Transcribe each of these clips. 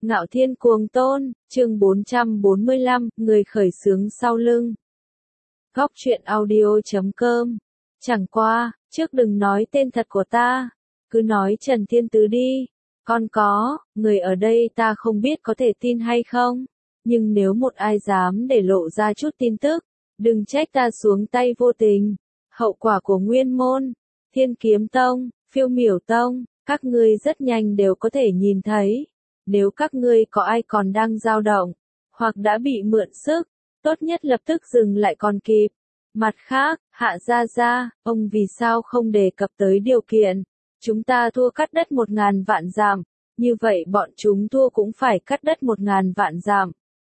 Ngạo Thiên Cuồng Tôn, chương 445, người khởi xướng sau lưng. Góc truyện audio.com. Chẳng qua, trước đừng nói tên thật của ta, cứ nói Trần Thiên Tứ đi. Con có, người ở đây ta không biết có thể tin hay không, nhưng nếu một ai dám để lộ ra chút tin tức, đừng trách ta xuống tay vô tình. Hậu quả của Nguyên Môn, Thiên Kiếm Tông, Phiêu Miểu Tông, các ngươi rất nhanh đều có thể nhìn thấy. Nếu các ngươi có ai còn đang dao động, hoặc đã bị mượn sức, tốt nhất lập tức dừng lại còn kịp. Mặt khác, Hạ Gia Gia, ông vì sao không đề cập tới điều kiện? Chúng ta thua cắt đất 1000 vạn dặm, như vậy bọn chúng thua cũng phải cắt đất 1000 vạn dặm.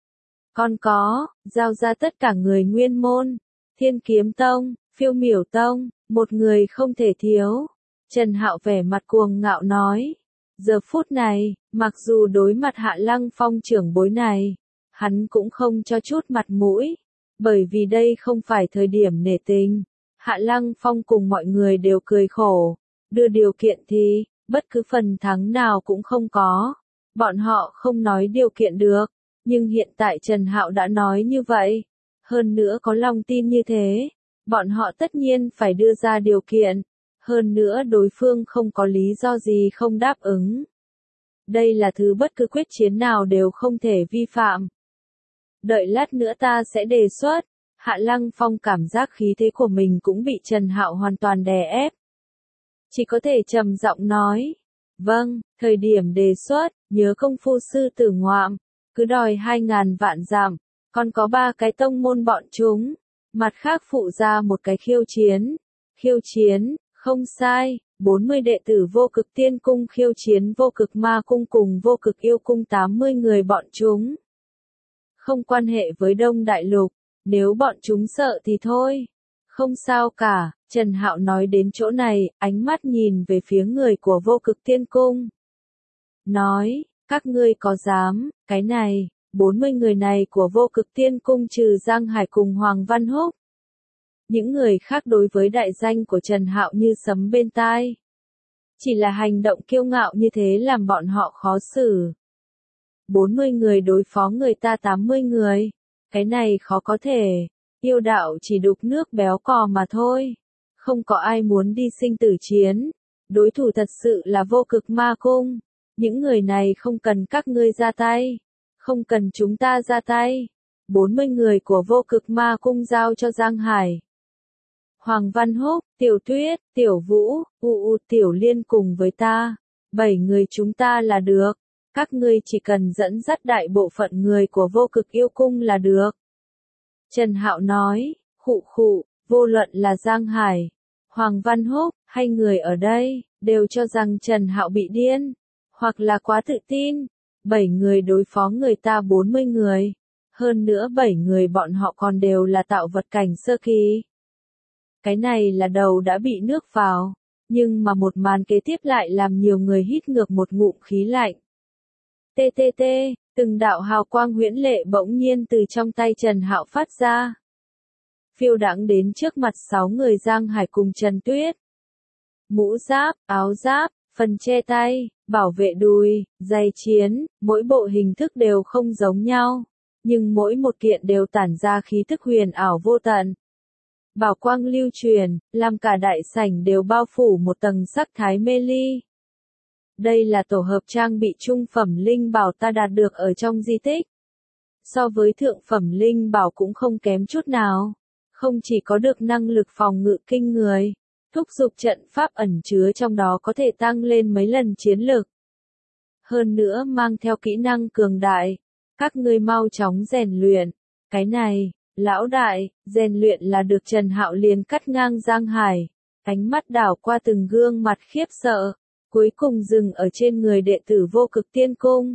Còn có, giao ra tất cả người Nguyên Môn, Thiên Kiếm Tông, Phiêu Miểu Tông, một người không thể thiếu. Trần Hạo vẻ mặt cuồng ngạo nói. Giờ phút này, mặc dù đối mặt Hạ Lăng Phong trưởng bối này, hắn cũng không cho chút mặt mũi, bởi vì đây không phải thời điểm nể tình. Hạ Lăng Phong cùng mọi người đều cười khổ, đưa điều kiện thì, bất cứ phần thắng nào cũng không có. Bọn họ không nói điều kiện được, nhưng hiện tại Trần Hạo đã nói như vậy, hơn nữa có lòng tin như thế, bọn họ tất nhiên phải đưa ra điều kiện. Hơn nữa đối phương không có lý do gì không đáp ứng. Đây là thứ bất cứ quyết chiến nào đều không thể vi phạm. Đợi lát nữa ta sẽ đề xuất. Hạ Lăng Phong cảm giác khí thế của mình cũng bị Trần Hạo hoàn toàn đè ép. Chỉ có thể trầm giọng nói. Vâng, thời điểm đề xuất, nhớ công phu sư tử ngoạm, cứ đòi 2000 vạn dặm, còn có 3 cái tông môn bọn chúng. Mặt khác phụ ra một cái khiêu chiến. Khiêu chiến. Không sai, 40 đệ tử vô cực tiên cung khiêu chiến vô cực ma cung cùng vô cực yêu cung 80 người bọn chúng. Không quan hệ với Đông Đại Lục, nếu bọn chúng sợ thì thôi. Không sao cả, Trần Hạo nói đến chỗ này, ánh mắt nhìn về phía người của vô cực tiên cung. Nói, các ngươi có dám, cái này, 40 người này của vô cực tiên cung trừ Giang Hải cùng Hoàng Văn Húc. Những người khác đối với đại danh của Trần Hạo như sấm bên tai. Chỉ là hành động kiêu ngạo như thế làm bọn họ khó xử. 40 người đối phó người ta 80 người. Cái này khó có thể. Yêu đạo chỉ đục nước béo cò mà thôi. Không có ai muốn đi sinh tử chiến. Đối thủ thật sự là vô cực ma cung. Những người này không cần các ngươi ra tay. Không cần chúng ta ra tay. 40 người của vô cực ma cung giao cho Giang Hải. Hoàng Văn Húc, Tiểu Tuyết, Tiểu Vũ, Tiểu Liên cùng với ta. 7 người chúng ta là được. Các ngươi chỉ cần dẫn dắt đại bộ phận người của vô cực yêu cung là được. Trần Hạo nói, vô luận là Giang Hải, Hoàng Văn Húc, hay người ở đây, đều cho rằng Trần Hạo bị điên, hoặc là quá tự tin. 7 người đối phó người ta 40 người. Hơn nữa 7 người bọn họ còn đều là tạo vật cảnh sơ kỳ. Cái này là đầu đã bị nước vào, nhưng mà một màn kế tiếp lại làm nhiều người hít ngược một ngụm khí lạnh. TTT, từng đạo hào quang huyễn lệ bỗng nhiên từ trong tay Trần Hạo phát ra. Phiêu đãng đến trước mặt 6 người Giang Hải cùng Trần Tuyết. Mũ giáp, áo giáp, phần che tay, bảo vệ đùi, giày chiến, mỗi bộ hình thức đều không giống nhau, nhưng mỗi một kiện đều tản ra khí thức huyền ảo vô tận. Bảo quang lưu truyền, làm cả đại sảnh đều bao phủ một tầng sắc thái mê ly. Đây là tổ hợp trang bị trung phẩm linh bảo ta đạt được ở trong di tích. So với thượng phẩm linh bảo cũng không kém chút nào. Không chỉ có được năng lực phòng ngự kinh người, thúc giục trận pháp ẩn chứa trong đó có thể tăng lên mấy lần chiến lực. Hơn nữa mang theo kỹ năng cường đại. Các ngươi mau chóng rèn luyện. Cái này. Lão đại, rèn luyện là được. Trần Hạo liền cắt ngang Giang Hải, ánh mắt đảo qua từng gương mặt khiếp sợ, cuối cùng dừng ở trên người đệ tử vô cực tiên cung.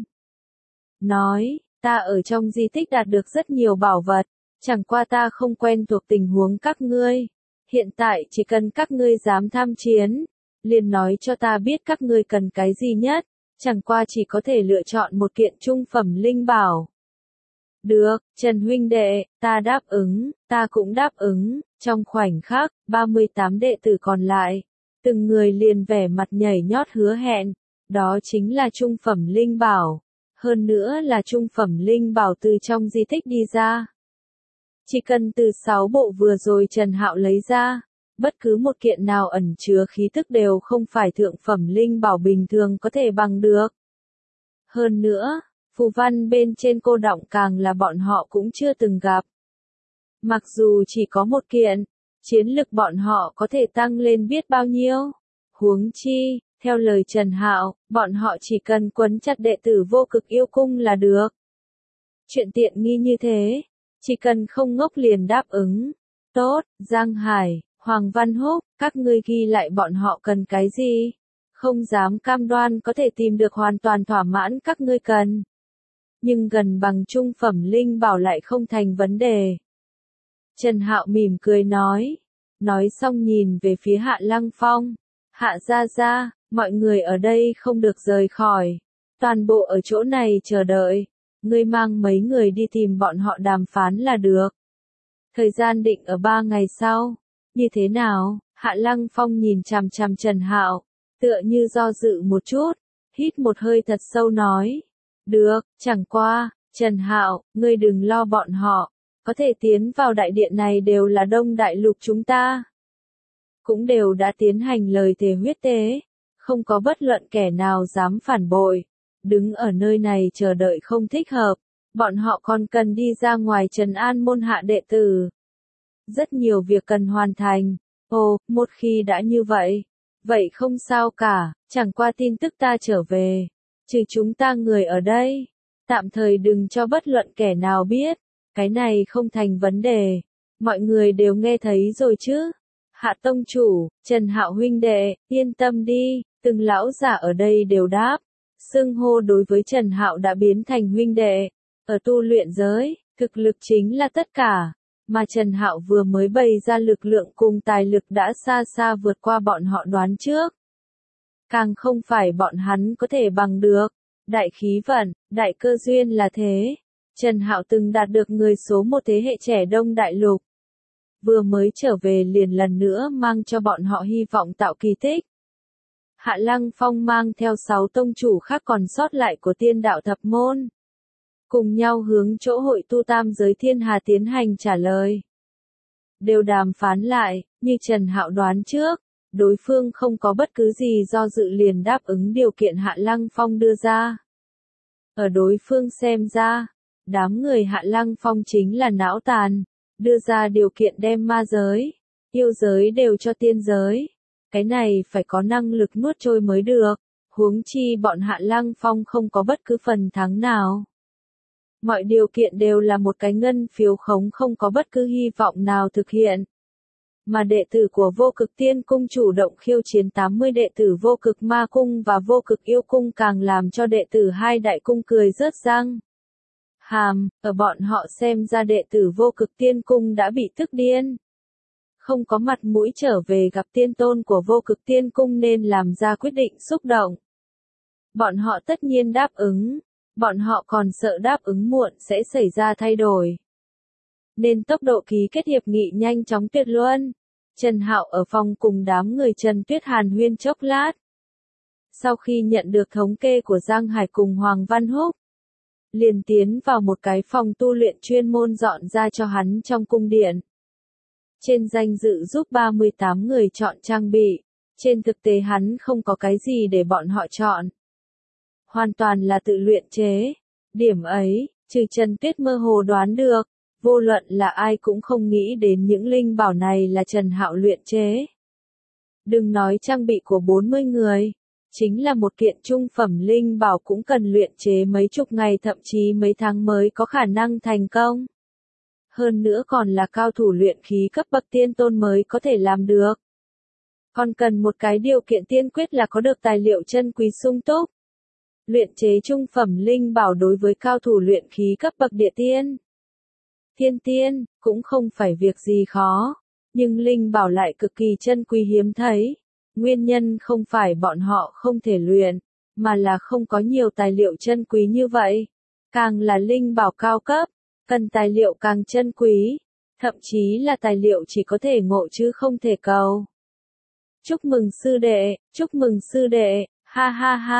Nói, ta ở trong di tích đạt được rất nhiều bảo vật, chẳng qua ta không quen thuộc tình huống các ngươi. Hiện tại chỉ cần các ngươi dám tham chiến, liền nói cho ta biết các ngươi cần cái gì nhất, chẳng qua chỉ có thể lựa chọn một kiện trung phẩm linh bảo. Được, Trần huynh đệ, ta đáp ứng, ta cũng đáp ứng. Trong khoảnh khắc, 38 đệ tử còn lại, từng người liền vẻ mặt nhảy nhót hứa hẹn, đó chính là trung phẩm linh bảo. Hơn nữa là trung phẩm linh bảo từ trong di tích đi ra. Chỉ cần từ 6 bộ vừa rồi Trần Hạo lấy ra, bất cứ một kiện nào ẩn chứa khí tức đều không phải thượng phẩm linh bảo bình thường có thể bằng được. Hơn nữa, phù văn bên trên cô đọng càng là bọn họ cũng chưa từng gặp. Mặc dù chỉ có một kiện, chiến lực bọn họ có thể tăng lên biết bao nhiêu. Huống chi, theo lời Trần Hạo, bọn họ chỉ cần quấn chặt đệ tử vô cực yêu cung là được. Chuyện tiện nghi như thế, chỉ cần không ngốc liền đáp ứng. Tốt, Giang Hải, Hoàng Văn Húc, các ngươi ghi lại bọn họ cần cái gì? Không dám cam đoan có thể tìm được hoàn toàn thỏa mãn các ngươi cần. Nhưng gần bằng trung phẩm linh bảo lại không thành vấn đề. Trần Hạo mỉm cười nói. Nói xong nhìn về phía Hạ Lăng Phong. Hạ gia gia, mọi người ở đây không được rời khỏi. Toàn bộ ở chỗ này chờ đợi. Ngươi mang mấy người đi tìm bọn họ đàm phán là được. Thời gian định ở 3 ngày sau. Như thế nào? Hạ Lăng Phong nhìn chằm chằm Trần Hạo, tựa như do dự một chút, hít một hơi thật sâu nói. Được, chẳng qua, Trần Hạo, ngươi đừng lo bọn họ, có thể tiến vào đại điện này đều là Đông Đại Lục chúng ta. Cũng đều đã tiến hành lời thề huyết tế, không có bất luận kẻ nào dám phản bội. Đứng ở nơi này chờ đợi không thích hợp, bọn họ còn cần đi ra ngoài trấn an môn hạ đệ tử. Rất nhiều việc cần hoàn thành. Ồ, một khi đã như vậy, vậy không sao cả, chẳng qua tin tức ta trở về. Trừ chúng ta người ở đây, tạm thời đừng cho bất luận kẻ nào biết, cái này không thành vấn đề. Mọi người đều nghe thấy rồi chứ. Hạ tông chủ, Trần Hạo huynh đệ, yên tâm đi, từng lão giả ở đây đều đáp. Xưng hô đối với Trần Hạo đã biến thành huynh đệ. Ở tu luyện giới, thực lực chính là tất cả. Mà Trần Hạo vừa mới bày ra lực lượng cùng tài lực đã xa xa vượt qua bọn họ đoán trước. Càng không phải bọn hắn có thể bằng được. Đại khí vận, đại cơ duyên là thế. Trần Hạo từng đạt được người số một thế hệ trẻ Đông Đại Lục. Vừa mới trở về liền lần nữa mang cho bọn họ hy vọng tạo kỳ tích. Hạ Lăng Phong mang theo 6 tông chủ khác còn sót lại của Tiên Đạo Thập Môn. Cùng nhau hướng chỗ hội tu tam giới thiên hà tiến hành trả lời. Đều đàm phán lại, như Trần Hạo đoán trước, đối phương không có bất cứ gì do dự liền đáp ứng điều kiện Hạ Lăng Phong đưa ra. Ở đối phương xem ra, đám người Hạ Lăng Phong chính là não tàn, đưa ra điều kiện đem ma giới, yêu giới đều cho tiên giới. Cái này phải có năng lực nuốt trôi mới được, huống chi bọn Hạ Lăng Phong không có bất cứ phần thắng nào. Mọi điều kiện đều là một cái ngân phiếu khống không có bất cứ hy vọng nào thực hiện. Mà đệ tử của vô cực tiên cung chủ động khiêu chiến 80 đệ tử vô cực ma cung và vô cực yêu cung càng làm cho đệ tử hai đại cung cười rớt răng. Ở bọn họ xem ra đệ tử vô cực tiên cung đã bị tức điên. Không có mặt mũi trở về gặp tiên tôn của vô cực tiên cung nên làm ra quyết định xúc động. Bọn họ tất nhiên đáp ứng. Bọn họ còn sợ đáp ứng muộn sẽ xảy ra thay đổi. Nên tốc độ ký kết hiệp nghị nhanh chóng tuyệt luân. Trần Hạo ở phòng cùng đám người Trần Tuyết hàn huyên chốc lát. Sau khi nhận được thống kê của Giang Hải cùng Hoàng Văn Húc, liền tiến vào một cái phòng tu luyện chuyên môn dọn ra cho hắn trong cung điện. Trên danh dự giúp 38 người chọn trang bị, trên thực tế hắn không có cái gì để bọn họ chọn. Hoàn toàn là tự luyện chế. Điểm ấy, trừ Trần Tuyết mơ hồ đoán được, vô luận là ai cũng không nghĩ đến những linh bảo này là Trần Hạo luyện chế. Đừng nói trang bị của 40 người, chính là một kiện trung phẩm linh bảo cũng cần luyện chế mấy chục ngày thậm chí mấy tháng mới có khả năng thành công. Hơn nữa còn là cao thủ luyện khí cấp bậc tiên tôn mới có thể làm được. Còn cần một cái điều kiện tiên quyết là có được tài liệu chân quý sung túc. Luyện chế trung phẩm linh bảo đối với cao thủ luyện khí cấp bậc địa tiên, thiên tiên, cũng không phải việc gì khó. Nhưng linh bảo lại cực kỳ chân quý hiếm thấy. Nguyên nhân không phải bọn họ không thể luyện, mà là không có nhiều tài liệu chân quý như vậy. Càng là linh bảo cao cấp, cần tài liệu càng chân quý. Thậm chí là tài liệu chỉ có thể ngộ chứ không thể cầu. Chúc mừng sư đệ, ha ha ha.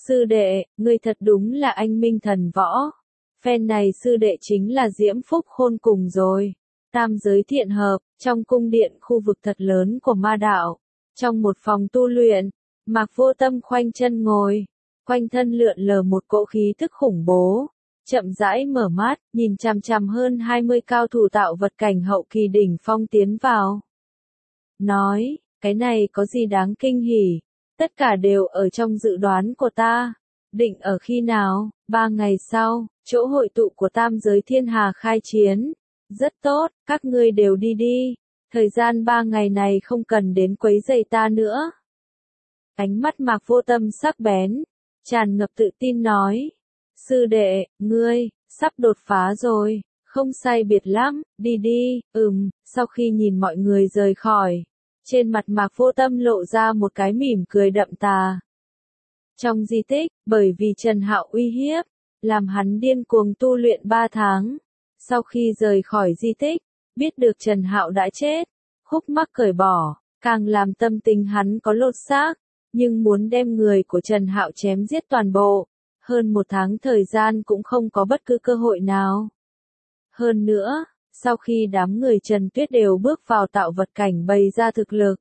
Sư đệ, ngươi thật đúng là anh minh thần võ. Phen này sư đệ chính là diễm phúc khôn cùng rồi. Tam giới thiện hợp, trong cung điện khu vực thật lớn của ma đạo. Trong một phòng tu luyện, Mạc Vô Tâm khoanh chân ngồi. Quanh thân lượn lờ một cỗ khí thức khủng bố. Chậm rãi mở mắt, nhìn chằm chằm hơn 20 cao thủ tạo vật cảnh hậu kỳ đỉnh phong tiến vào. Nói, cái này có gì đáng kinh hỉ, tất cả đều ở trong dự đoán của ta. Định ở khi nào? 3 ngày sau, chỗ hội tụ của tam giới thiên hà khai chiến. Rất tốt, các ngươi đều đi đi. Thời gian 3 ngày này không cần đến quấy rầy ta nữa. Ánh mắt Mạc Vô Tâm sắc bén, tràn ngập tự tin nói. Sư đệ, ngươi, sắp đột phá rồi, không sai biệt lắm, đi đi, sau khi nhìn mọi người rời khỏi. Trên mặt Mạc Vô Tâm lộ ra một cái mỉm cười đậm tà. Trong di tích, bởi vì Trần Hạo uy hiếp, làm hắn điên cuồng tu luyện 3 tháng. Sau khi rời khỏi di tích, biết được Trần Hạo đã chết, khúc mắc cởi bỏ, càng làm tâm tình hắn có lột xác, nhưng muốn đem người của Trần Hạo chém giết toàn bộ, hơn 1 tháng thời gian cũng không có bất cứ cơ hội nào. Hơn nữa, sau khi đám người Trần Tuyết đều bước vào tạo vật cảnh bày ra thực lực,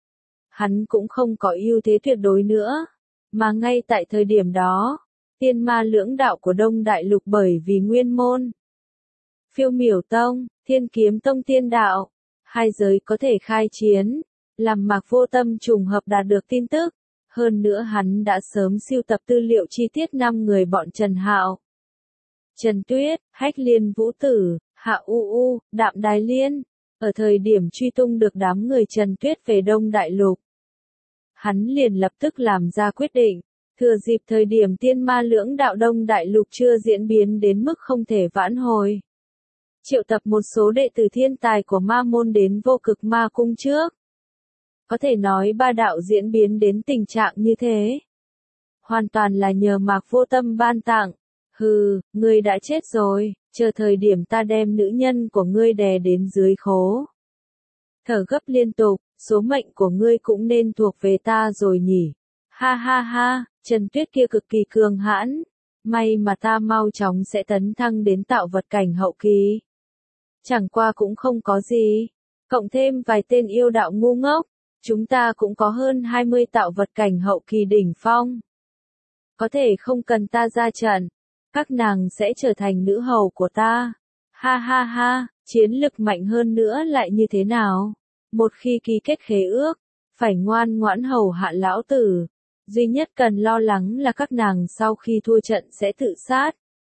hắn cũng không có ưu thế tuyệt đối nữa, mà ngay tại thời điểm đó, tiên ma lưỡng đạo của Đông Đại Lục bởi vì nguyên môn, Phiêu Miểu Tông, Thiên Kiếm Tông tiên đạo, hai giới có thể khai chiến, làm Mạc Vô Tâm trùng hợp đạt được tin tức. Hơn nữa hắn đã sớm sưu tập tư liệu chi tiết 5 người bọn Trần Hạo. Trần Tuyết, Hách Liên Vũ Tử, Hạ U U, Đạm Đài Liên, ở thời điểm truy tung được đám người Trần Tuyết về Đông Đại Lục. Hắn liền lập tức làm ra quyết định, thừa dịp thời điểm tiên ma lưỡng đạo Đông Đại Lục chưa diễn biến đến mức không thể vãn hồi. Triệu tập một số đệ tử thiên tài của ma môn đến Vô Cực Ma Cung trước. Có thể nói ba đạo diễn biến đến tình trạng như thế. Hoàn toàn là nhờ Mạc Vô Tâm ban tặng. Hừ, ngươi đã chết rồi, chờ thời điểm ta đem nữ nhân của ngươi đè đến dưới khố. Thở gấp liên tục, số mệnh của ngươi cũng nên thuộc về ta rồi nhỉ. Ha ha ha, Trần Tuyết kia cực kỳ cường hãn. May mà ta mau chóng sẽ tấn thăng đến tạo vật cảnh hậu kỳ. Chẳng qua cũng không có gì. Cộng thêm vài tên yêu đạo ngu ngốc. Chúng ta cũng có hơn 20 tạo vật cảnh hậu kỳ đỉnh phong. Có thể không cần ta ra trận, các nàng sẽ trở thành nữ hầu của ta. Ha ha ha, chiến lực mạnh hơn nữa lại như thế nào? Một khi ký kết khế ước, phải ngoan ngoãn hầu hạ lão tử. Duy nhất cần lo lắng là các nàng sau khi thua trận sẽ tự sát.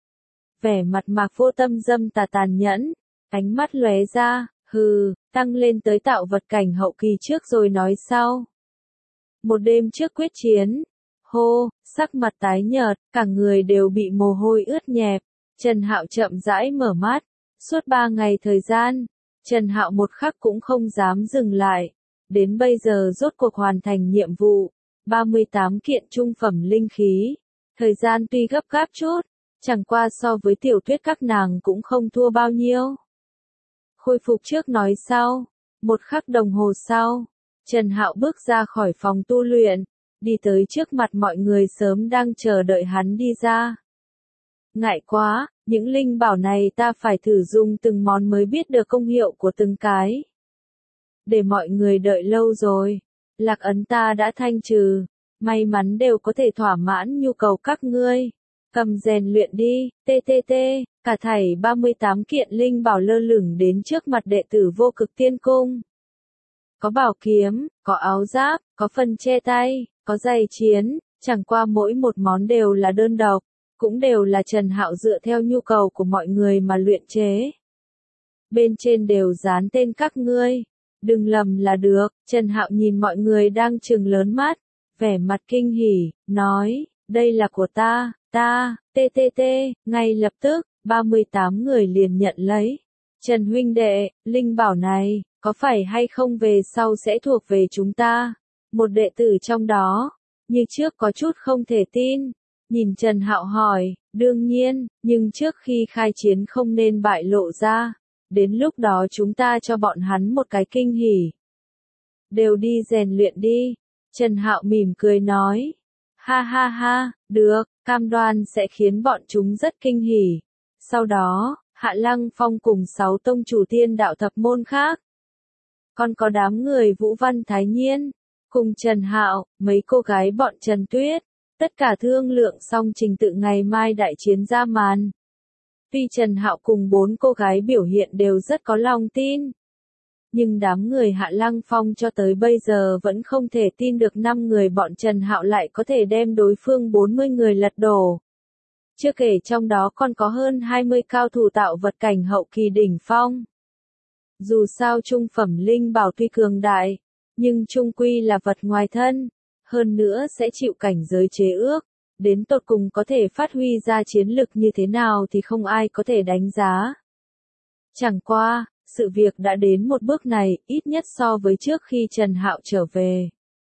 Vẻ mặt Mạc Vô Tâm dâm tà tàn nhẫn, ánh mắt lóe ra. Hừ, tăng lên tới tạo vật cảnh hậu kỳ trước rồi nói sau. Một đêm trước quyết chiến, hô, sắc mặt tái nhợt, cả người đều bị mồ hôi ướt nhẹp. Trần Hạo chậm rãi mở mắt, suốt 3 ngày thời gian, Trần Hạo một khắc cũng không dám dừng lại. Đến bây giờ rốt cuộc hoàn thành nhiệm vụ, 38 kiện trung phẩm linh khí. Thời gian tuy gấp gáp chút, chẳng qua so với Tiểu Tuyết các nàng cũng không thua bao nhiêu. Khôi phục trước nói sau. Một khắc đồng hồ sau, Trần Hạo bước ra khỏi phòng tu luyện, đi tới trước mặt mọi người sớm đang chờ đợi hắn đi ra. Ngại quá, những linh bảo này ta phải thử dùng từng món mới biết được công hiệu của từng cái. Để mọi người đợi lâu rồi, lạc ấn ta đã thanh trừ, may mắn đều có thể thỏa mãn nhu cầu các ngươi. Cầm rèn luyện đi, TTT, cả thảy 38 kiện linh bảo lơ lửng đến trước mặt đệ tử Vô Cực Tiên Cung. Có bảo kiếm, có áo giáp, có phần che tay, có giày chiến, chẳng qua mỗi một món đều là đơn độc, cũng đều là Trần Hạo dựa theo nhu cầu của mọi người mà luyện chế. Bên trên đều dán tên các ngươi, đừng lầm là được. Trần Hạo nhìn mọi người đang trừng lớn mắt, vẻ mặt kinh hỉ, nói, đây là của ta. TTT, ngay lập tức, 38 người liền nhận lấy. Trần huynh đệ, linh bảo này, có phải hay không về sau sẽ thuộc về chúng ta? Một đệ tử trong đó, như trước có chút không thể tin. Nhìn Trần Hạo hỏi, đương nhiên, nhưng trước khi khai chiến không nên bại lộ ra. Đến lúc đó chúng ta cho bọn hắn một cái kinh hỉ. Đều đi rèn luyện đi. Trần Hạo mỉm cười nói. Ha ha ha, được, cam đoan sẽ khiến bọn chúng rất kinh hỉ. Sau đó, Hạ Lăng Phong cùng 6 tông chủ tiên đạo thập môn khác. Còn có đám người Vũ Văn Thái Nhiên, cùng Trần Hạo, mấy cô gái bọn Trần Tuyết. Tất cả thương lượng xong trình tự ngày mai đại chiến ra màn. Tuy Trần Hạo cùng 4 cô gái biểu hiện đều rất có lòng tin. Nhưng đám người Hạ Lăng Phong cho tới bây giờ vẫn không thể tin được 5 người bọn Trần Hạo lại có thể đem đối phương 40 người lật đổ. Chưa kể trong đó còn có hơn 20 cao thủ tạo vật cảnh hậu kỳ đỉnh phong. Dù sao trung phẩm linh bảo tuy cường đại, nhưng chung quy là vật ngoài thân, hơn nữa sẽ chịu cảnh giới chế ước, đến tột cùng có thể phát huy ra chiến lực như thế nào thì không ai có thể đánh giá. Chẳng qua, sự việc đã đến một bước này, ít nhất so với trước khi Trần Hạo trở về.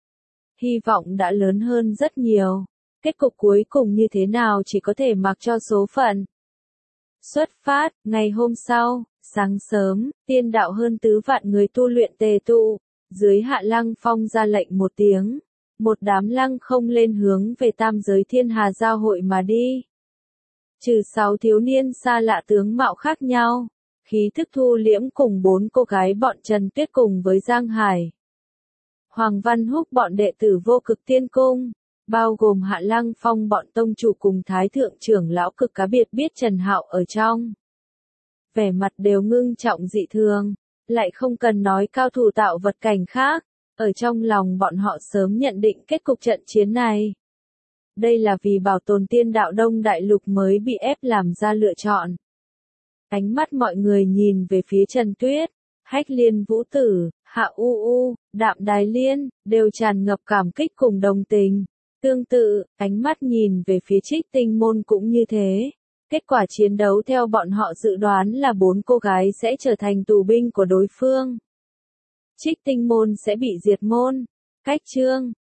Hy vọng đã lớn hơn rất nhiều. Kết cục cuối cùng như thế nào chỉ có thể mặc cho số phận. Xuất phát, ngày hôm sau, sáng sớm, tiên đạo hơn 4 vạn người tu luyện tề tụ, dưới Hạ Lăng Phong ra lệnh một tiếng, một đám lăng không lên hướng về tam giới thiên hà giao hội mà đi. Trừ 6 thiếu niên xa lạ tướng mạo khác nhau, khí thức thu liễm cùng 4 cô gái bọn Trần Tuyết cùng với Giang Hải. Hoàng Văn Húc bọn đệ tử vô cực tiên cung, bao gồm Hạ Lăng Phong bọn tông chủ cùng Thái thượng trưởng lão cực cá biệt biết Trần Hạo ở trong. Vẻ mặt đều ngưng trọng dị thường, lại không cần nói cao thủ tạo vật cảnh khác, ở trong lòng bọn họ sớm nhận định kết cục trận chiến này. Đây là vì bảo tồn tiên đạo Đông Đại Lục mới bị ép làm ra lựa chọn. Ánh mắt mọi người nhìn về phía Trần Tuyết, Hách Liên Vũ Tử, Hạ U U, Đạm Đài Liên, đều tràn ngập cảm kích cùng đồng tình. Tương tự, ánh mắt nhìn về phía Trích Tinh Môn cũng như thế. Kết quả chiến đấu theo bọn họ dự đoán là 4 cô gái sẽ trở thành tù binh của đối phương. Trích Tinh Môn sẽ bị diệt môn. Cách chương